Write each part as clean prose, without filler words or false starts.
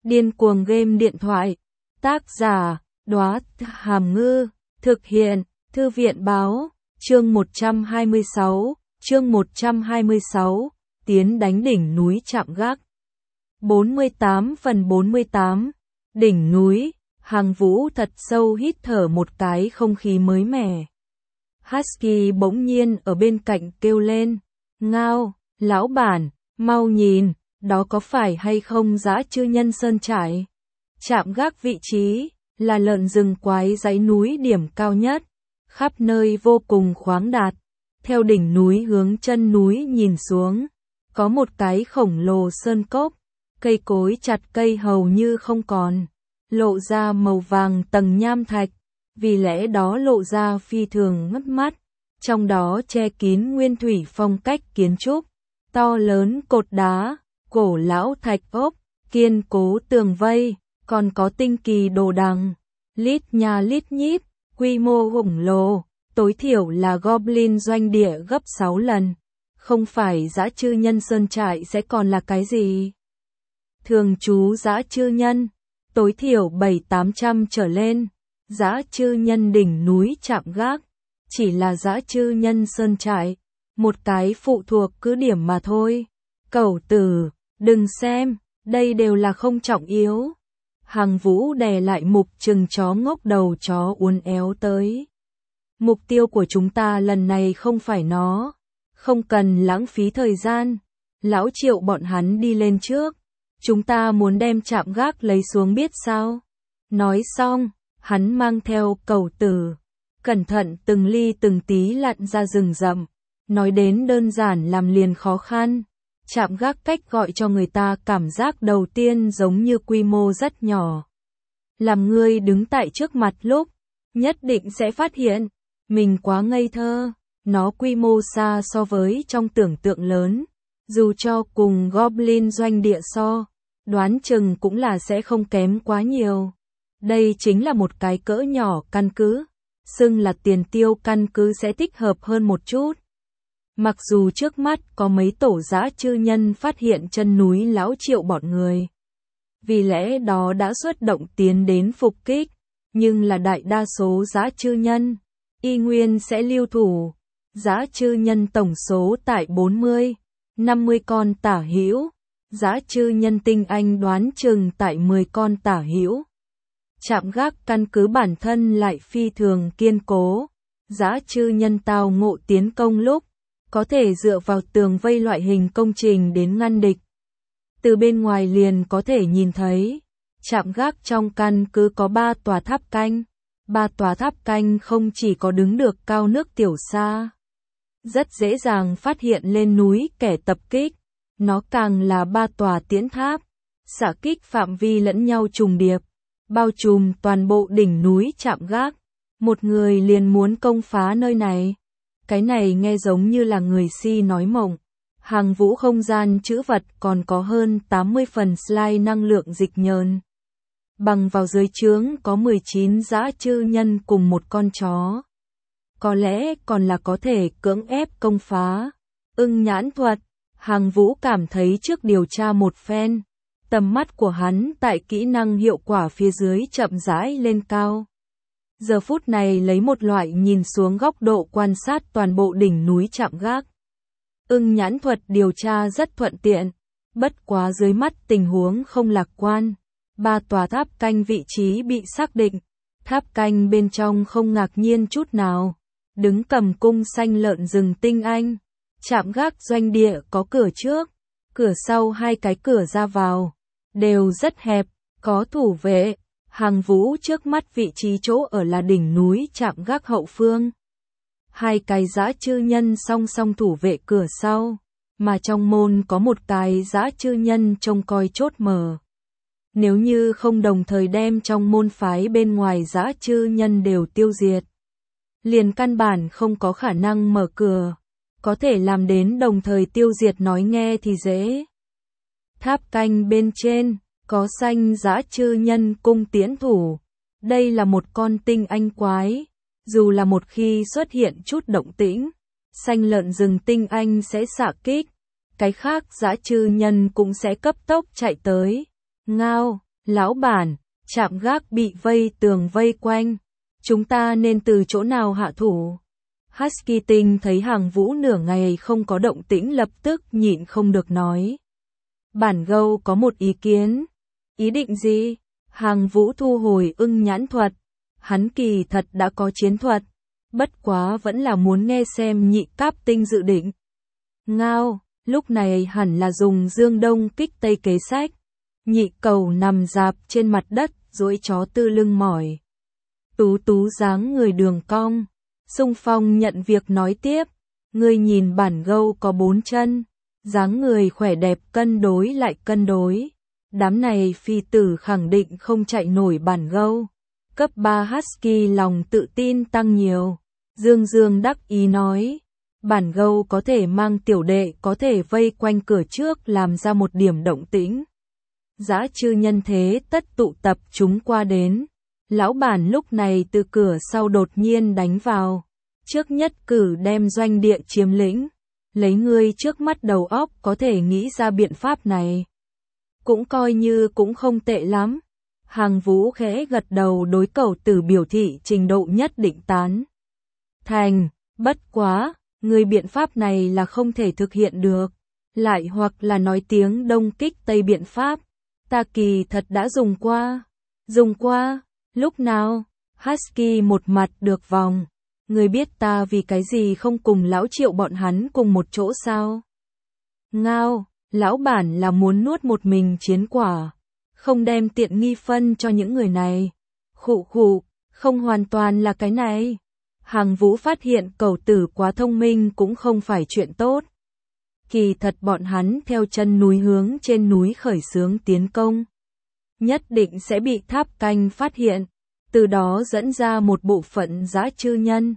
Điên cuồng game điện thoại. Tác giả, Đóa Hàm Ngư. Thực hiện, Thư viện Báo. Chương 126, tiến đánh đỉnh núi Trạm Gác. 48 phần 48. Đỉnh núi, Hằng Vũ thật sâu hít thở một cái không khí mới mẻ. Husky bỗng nhiên ở bên cạnh kêu lên. Ngao, lão bản, mau nhìn, đó có phải hay không Dã Chư Nhân Sơn Trại? Trạm Gác vị trí, là lợn rừng quái dãy núi điểm cao nhất, khắp nơi vô cùng khoáng đạt. Theo đỉnh núi hướng chân núi nhìn xuống, có một cái khổng lồ sơn cốc, cây cối chặt cây hầu như không còn, lộ ra màu vàng tầng nham thạch, vì lẽ đó lộ ra phi thường ngất mắt, trong đó che kín nguyên thủy phong cách kiến trúc, to lớn cột đá, cổ lão thạch ốc, kiên cố tường vây, còn có tinh kỳ đồ đằng, lít nha lít nhít, quy mô khổng lồ, tối thiểu là Goblin doanh địa gấp 6 lần. Không phải Dã Chư Nhân Sơn Trại sẽ còn là cái gì? Thường trú Dã Chư Nhân, tối thiểu 700-800 trở lên. Dã Chư Nhân đỉnh núi Trạm Gác, chỉ là Dã Chư Nhân Sơn Trại, một cái phụ thuộc cứ điểm mà thôi. Cẩu tử, đừng xem, đây đều là không trọng yếu. Hằng Vũ đè lại Mục Trừng chó ngốc đầu chó uốn éo tới. Mục tiêu của chúng ta lần này không phải nó. Không cần lãng phí thời gian. Lão Triệu bọn hắn đi lên trước. Chúng ta muốn đem Trạm Gác lấy xuống biết sao. Nói xong, hắn mang theo cẩu tử. Cẩn thận từng ly từng tí lặn ra rừng rậm. Nói đến đơn giản làm liền khó khăn. Trạm Gác cách gọi cho người ta cảm giác đầu tiên giống như quy mô rất nhỏ. Làm ngươi đứng tại trước mặt lúc, nhất định sẽ phát hiện, mình quá ngây thơ, nó quy mô xa so với trong tưởng tượng lớn, dù cho cùng Goblin doanh địa so, đoán chừng cũng là sẽ không kém quá nhiều. Đây chính là một cái cỡ nhỏ căn cứ, xưng là tiền tiêu căn cứ sẽ thích hợp hơn một chút. Mặc dù trước mắt có mấy tổ Dã Chư Nhân phát hiện chân núi Lão Triệu bọn người. Vì lẽ đó đã xuất động tiến đến phục kích, nhưng là đại đa số Dã Chư Nhân, y nguyên sẽ lưu thủ. Dã Chư Nhân tổng số tại 40-50 con tả hữu, Dã Chư Nhân tinh anh đoán chừng tại 10 con tả hữu. Trạm Gác căn cứ bản thân lại phi thường kiên cố, Dã Chư Nhân tao ngộ tiến công lúc, có thể dựa vào tường vây loại hình công trình đến ngăn địch. Từ bên ngoài liền có thể nhìn thấy, Trạm Gác trong căn cứ có 3 tòa tháp canh. 3 tòa tháp canh không chỉ có đứng được cao nước tiểu xa, rất dễ dàng phát hiện lên núi kẻ tập kích, nó càng là 3 tòa tiễn tháp, xạ kích phạm vi lẫn nhau trùng điệp, bao trùm toàn bộ đỉnh núi Trạm Gác. Một người liền muốn công phá nơi này. Cái này nghe giống như là người si nói mộng. Hằng Vũ không gian trữ vật còn có hơn 80 phần slide năng lượng dịch nhờn. Bằng vào dưới trướng có 19 Dã Chư Nhân cùng một con chó. Có lẽ còn là có thể cưỡng ép công phá. Nhãn thuật, Hằng Vũ cảm thấy trước điều tra một phen, tầm mắt của hắn tại kỹ năng hiệu quả phía dưới chậm rãi lên cao. Giờ phút này lấy một loại nhìn xuống góc độ quan sát toàn bộ đỉnh núi Trạm Gác. Nhãn thuật điều tra rất thuận tiện, bất quá dưới mắt tình huống không lạc quan. 3 tòa tháp canh vị trí bị xác định, tháp canh bên trong không ngạc nhiên chút nào, đứng cầm cung xanh lợn rừng tinh anh. Trạm Gác doanh địa có cửa trước, cửa sau 2 cái cửa ra vào, đều rất hẹp, có thủ vệ. Hằng Vũ trước mắt vị trí chỗ ở là đỉnh núi Trạm Gác hậu phương. 2 cái Dã Chư Nhân song song thủ vệ cửa sau, mà trong môn có một cái Dã Chư Nhân trông coi chốt mở. Nếu như không đồng thời đem trong môn phái bên ngoài Dã Chư Nhân đều tiêu diệt, liền căn bản không có khả năng mở cửa. Có thể làm đến đồng thời tiêu diệt nói nghe thì dễ. Tháp canh bên trên có xanh Dã Chư Nhân cung tiễn thủ. Đây là một con tinh anh quái. Dù là một khi xuất hiện chút động tĩnh, xanh lợn rừng tinh anh sẽ xạ kích. Cái khác Dã Chư Nhân cũng sẽ cấp tốc chạy tới. Ngao, Lão bản, trạm gác bị vây tường vây quanh. Chúng ta nên từ chỗ nào hạ thủ? Husky Tinh thấy Hàng Vũ nửa ngày không có động tĩnh lập tức nhịn không được nói. Bản Gâu có một ý kiến. Ý định gì? Hàng Vũ thu hồi ưng nhãn thuật. Hắn kỳ thật đã có chiến thuật. Bất quá vẫn là muốn nghe xem Nhị Cáp Tinh dự định. Ngao, lúc này hẳn là dùng dương đông kích tây kế sách. Nhị Cầu nằm rạp trên mặt đất, duỗi chó tư lưng mỏi. Tú tú dáng người đường cong. Xung Phong nhận việc nói tiếp. Ngươi nhìn bản Gâu có 4 chân. Dáng người khỏe đẹp cân đối lại cân đối. Đám này phi tử khẳng định không chạy nổi bản Gâu. Cấp 3 Husky lòng tự tin tăng nhiều. Dương Dương đắc ý nói. Bản Gâu có thể mang tiểu đệ có thể vây quanh cửa trước làm ra một điểm động tĩnh. Dã chư nhân thế tất tụ tập chúng qua đến. Lão bản lúc này từ cửa sau đột nhiên đánh vào. Trước nhất cử đem doanh địa chiếm lĩnh. Lấy ngươi trước mắt đầu óc có thể nghĩ ra biện pháp này. Cũng coi như cũng không tệ lắm. Hàng Vũ khẽ gật đầu đối Cẩu Tử biểu thị trình độ nhất định tán thành. Bất quá, người biện pháp này là không thể thực hiện được. Lại hoặc là nói tiếng đông kích tây biện pháp. Ta kỳ thật đã dùng qua. Dùng qua? Lúc nào? Husky một mặt được vòng. Người biết ta vì cái gì không cùng lão Triệu bọn hắn cùng một chỗ sao? Ngao, lão bản là muốn nuốt một mình chiến quả. Không đem tiện nghi phân cho những người này. Khụ khụ, không hoàn toàn là cái này. Hàng Vũ phát hiện Cẩu Tử quá thông minh cũng không phải chuyện tốt. Kỳ thật bọn hắn theo chân núi hướng trên núi khởi xướng tiến công. Nhất định sẽ bị Tháp Canh phát hiện. Từ đó dẫn ra một bộ phận dã chư nhân.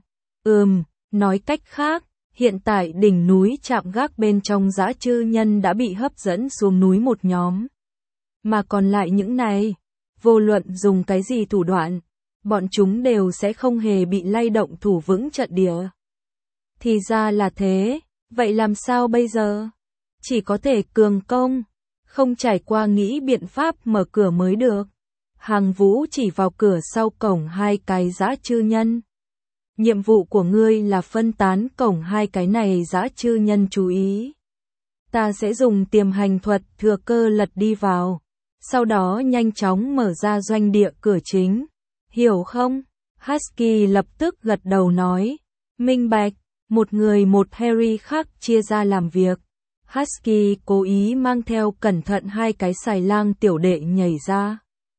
Nói cách khác, hiện tại đỉnh núi trạm gác bên trong dã chư nhân đã bị hấp dẫn xuống núi một nhóm. Mà còn lại những này, vô luận dùng cái gì thủ đoạn, bọn chúng đều sẽ không hề bị lay động thủ vững trận địa. Thì ra là thế, vậy làm sao bây giờ? Chỉ có thể cường công, không trải qua nghĩ biện pháp mở cửa mới được. Hàng Vũ chỉ vào cửa sau cổng 2 cái dã chư nhân. Nhiệm vụ của ngươi là phân tán cổng 2 cái này dã chư nhân chú ý. Ta sẽ dùng tiềm hành thuật thừa cơ lật đi vào. Sau đó nhanh chóng mở ra doanh địa cửa chính. Hiểu không? Husky lập tức gật đầu nói. Minh bạch, một người một Harry khác chia ra làm việc. Husky cố ý mang theo cẩn thận 2 cái xài lang tiểu đệ nhảy ra.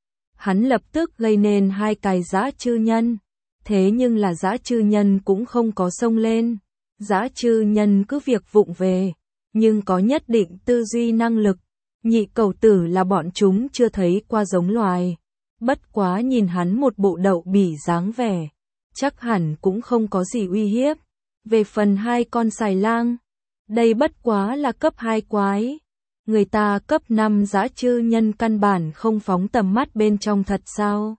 Hắn lập tức gây nên 2 cái dã chư nhân. Thế nhưng là dã chư nhân cũng không có xông lên. Dã chư nhân cứ việc vụng về, nhưng có nhất định tư duy năng lực. Nhị Cẩu Tử là bọn chúng chưa thấy qua giống loài. Bất quá nhìn hắn một bộ đậu bỉ dáng vẻ, chắc hẳn cũng không có gì uy hiếp. Về phần 2 con xài lang, đây bất quá là cấp 2 quái. Người ta cấp 5 dã chư nhân căn bản không phóng tầm mắt bên trong thật sao?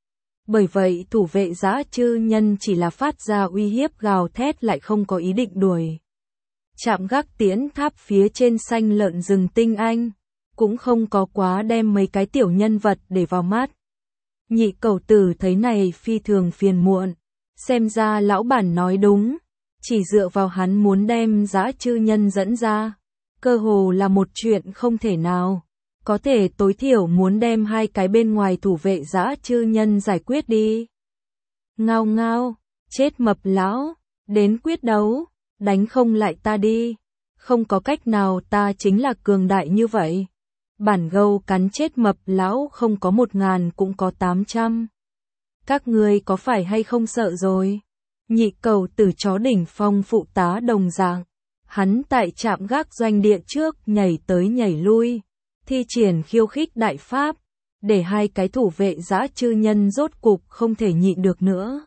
Bởi vậy thủ vệ dã chư nhân chỉ là phát ra uy hiếp gào thét lại không có ý định đuổi. Trạm gác tiễn tháp phía trên xanh lợn rừng tinh anh, cũng không có quá đem mấy cái tiểu nhân vật để vào mắt. Nhị Cẩu Tử thấy này phi thường phiền muộn, xem ra lão bản nói đúng, chỉ dựa vào hắn muốn đem dã chư nhân dẫn ra, cơ hồ là một chuyện không thể nào. Có thể tối thiểu muốn đem 2 cái bên ngoài thủ vệ dã chư nhân giải quyết đi. Ngao ngao, chết mập lão, đến quyết đấu, đánh không lại ta đi. Không có cách nào, ta chính là cường đại như vậy. Bản Gâu cắn chết mập lão không có 1000 cũng có 800. Các ngươi có phải hay không sợ rồi? Nhị Cẩu Tử chó đỉnh phong phụ tá đồng dạng. Hắn tại trạm gác doanh địa trước nhảy tới nhảy lui, thi triển khiêu khích đại pháp, để 2 cái thủ vệ dã chư nhân rốt cục không thể nhịn được nữa.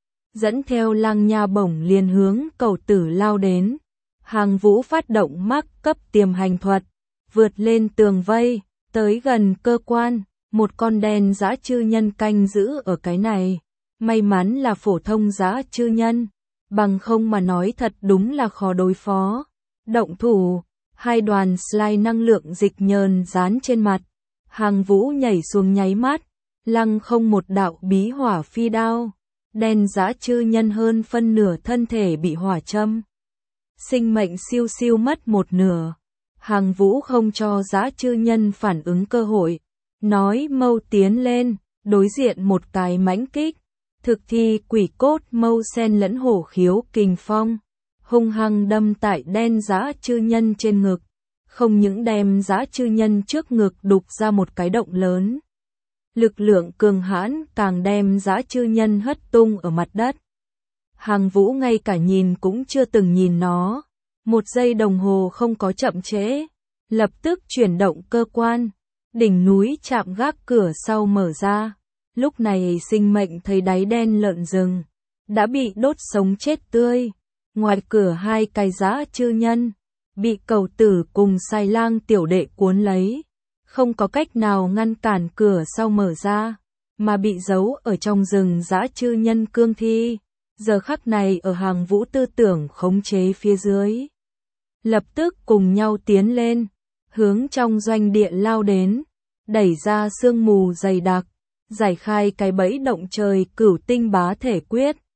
Dẫn theo lang nha bổng liền hướng Cẩu Tử lao đến. Hàng Vũ phát động mắc cấp tiềm hành thuật, vượt lên tường vây, tới gần cơ quan, một con đen dã chư nhân canh giữ ở cái này. May mắn là phổ thông dã chư nhân, bằng không mà nói thật đúng là khó đối phó. Động thủ, 2 đoàn slime năng lượng dịch nhờn dán trên mặt. Hàng Vũ nhảy xuống nháy mắt, lăng không một đạo bí hỏa phi đao, đen dã chư nhân hơn phân nửa thân thể bị hỏa châm. Sinh mệnh siêu siêu mất một nửa. Hàng Vũ không cho dã chư nhân phản ứng cơ hội, nói mâu tiến lên, đối diện một cái mãnh kích. Thực thi quỷ cốt mâu sen lẫn hổ khiếu kình phong, hung hăng đâm tại đen dã chư nhân trên ngực, không những đem dã chư nhân trước ngực đục ra một cái động lớn. Lực lượng cường hãn càng đem dã chư nhân hất tung ở mặt đất. Hàng Vũ ngay cả nhìn cũng chưa từng nhìn nó, 1 giây đồng hồ không có chậm trễ, lập tức chuyển động cơ quan, đỉnh núi chạm gác cửa sau mở ra. Lúc này sinh mệnh thấy đáy đen lợn rừng, đã bị đốt sống chết tươi. Ngoài cửa 2 cái dã chư nhân, bị cầu tử cùng Sai Lang tiểu đệ cuốn lấy. Không có cách nào ngăn cản cửa sau mở ra, mà bị giấu ở trong rừng dã chư nhân cương thi. Giờ khắc này ở Hàng Vũ tư tưởng khống chế phía dưới. Lập tức cùng nhau tiến lên, hướng trong doanh địa lao đến, đẩy ra sương mù dày đặc. Giải khai cái bẫy động trời cửu tinh bá thể quyết,